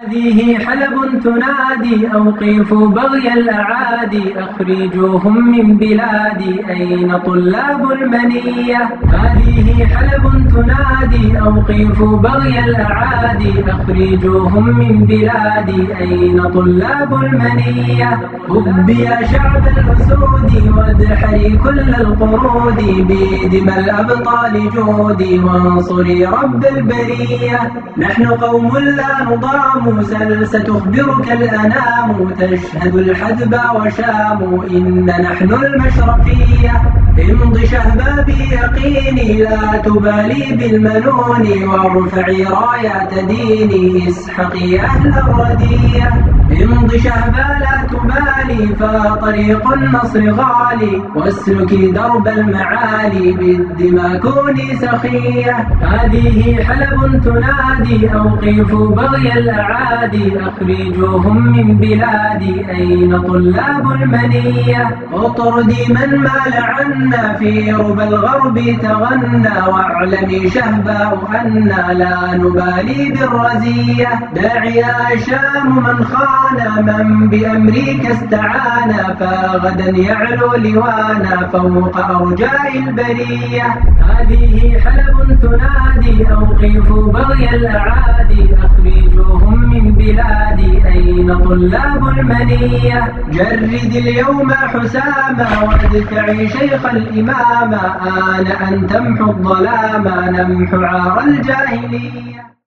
هذه حلب تنادي أوقفوا بغي الأعادي أخرجوهم من بلادي أين طلاب المنية. هذه حلب تنادي أوقفوا بغي الأعادي أخرجوهم من بلادي أين طلاب المنية. هب يا شعب الأسود وادحري كل القرود بدمى الأبطال جودي وانصري رب البرية. نحن قوم لا نضام ستخبرك الأنام تشهد الحدب وشام إن نحن المشرفية. امض شهبا بيقيني لا تبالي بالمنون وارفعي رايات ديني اسحقي أهل الردية. امض شهبا لا تبالي فطريق النصر غالي واسلكي درب المعالي بالدماء كوني سخية. هذه حلب تنادي أوقفوا بغي الأعادي أخرجوهم من بلادي أين طلاب المنية. اطردي من مال عنا في ربى الغرب تغنى واعلمي شهباء أنا لا نبالي بالرزية. داعي يا شام من خان من بأمريكا استعانا فغدا يعلو لوانا فوق أرجاء البرية. هذه حلب تنادي أوقفوا بغي الأعادي أخرجوهم من بلادي أين طلاب المنية. جرد اليوم حساما وادفعي شيخ الإمام آن أن تمحو الظلام نمحو عار الجاهلية.